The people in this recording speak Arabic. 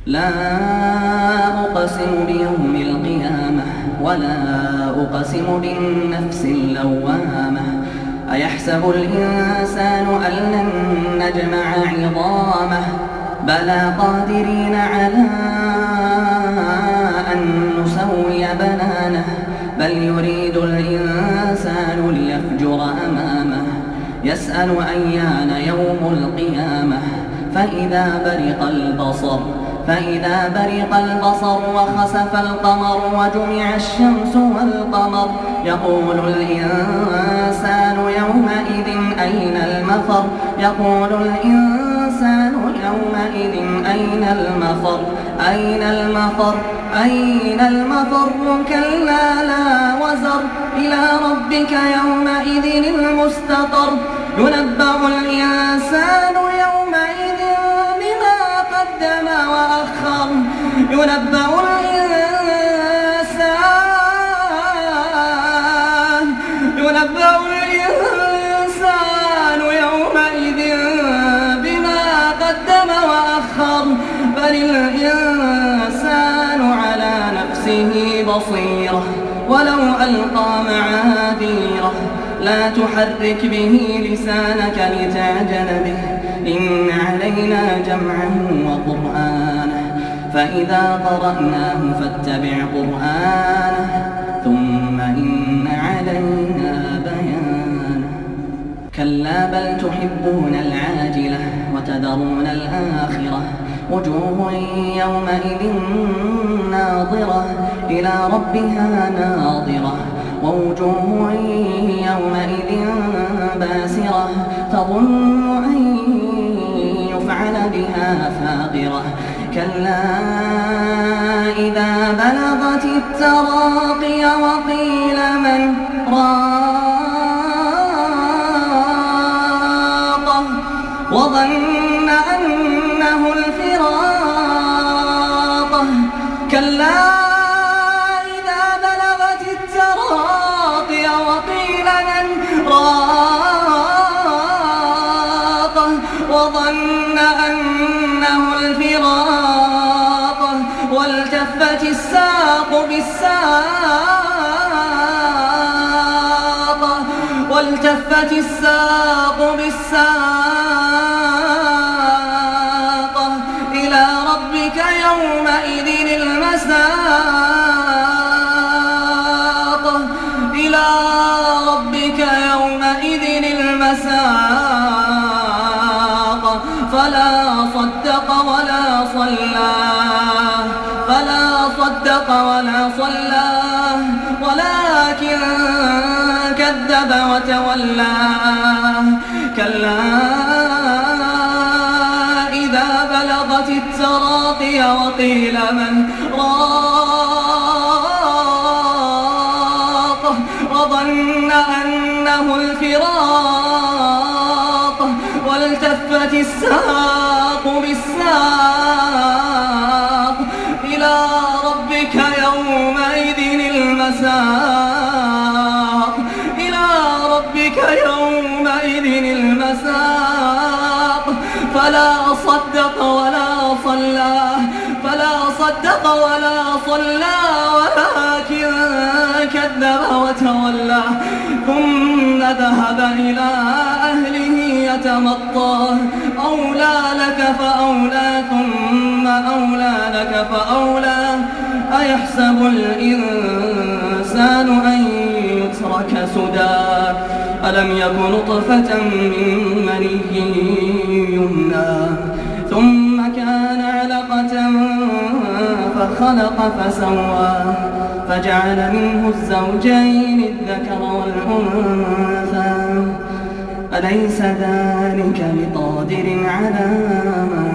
لا أقسم بيوم القيامة ولا أقسم بالنفس اللوامة أيحسب الإنسان أن لن نجمع عظامه بلى قادرين على أن نسوي بنانه بل يريد الإنسان ليفجر أمامه يسأل أيان يوم القيامة فإذا برق البصر وخسف القمر وجمع الشمس والقمر يقول الإنسان يومئذ أين المفر أين المفر كلا لا وزر إلى ربك يومئذ المستقر ينبأ الإنسان يومئذ بما قدم وأخر ينبأ الإنسان يومئذ بما قدم وأخر بل الإنسان على نفسه بصيرة ولو ألقى معاذيره لا تحرك به لسانك لتعجل به إن علينا جمعه وقرآنه فإذا قرأناه فاتبع قرآنه ثم إن علينا بيانه كلا بل تحبون العاجلة وتذرون الآخرة وجوه يومئذ ناظرة إلى ربها ناظرة ووجوه يومئذ باسرة تظن أن يفعل بها فاقرة كلا إذا بلغت التراقي وقيل من راق وظن أنه الفراق كلا إذا بلغت التراقي وقيل من راق وظن أنه الفراق والتفت الساق بالساق إلى ربك يومئذ المساق فلا صدق ولا صلى ولكن كذب وتولى كلا إذا بلغت التراقي وقيل من راق وظن أنه الفراق والتفت الساق بالساق إلى ربك يومئذ المساق فلا صدق ولا صلى ولكن كذب وتولى ثم ذهب إلى أهله يتمطى أولى لك فأولى ثم أولى لك فأولى أيحسب الإنسان أن يترك سدى ألم يك نطفة من مني يمنى ثم كان علقة فخلق فسوى فجعل منه الزوجين الذكر والأنثى أليس ذلك بقادر على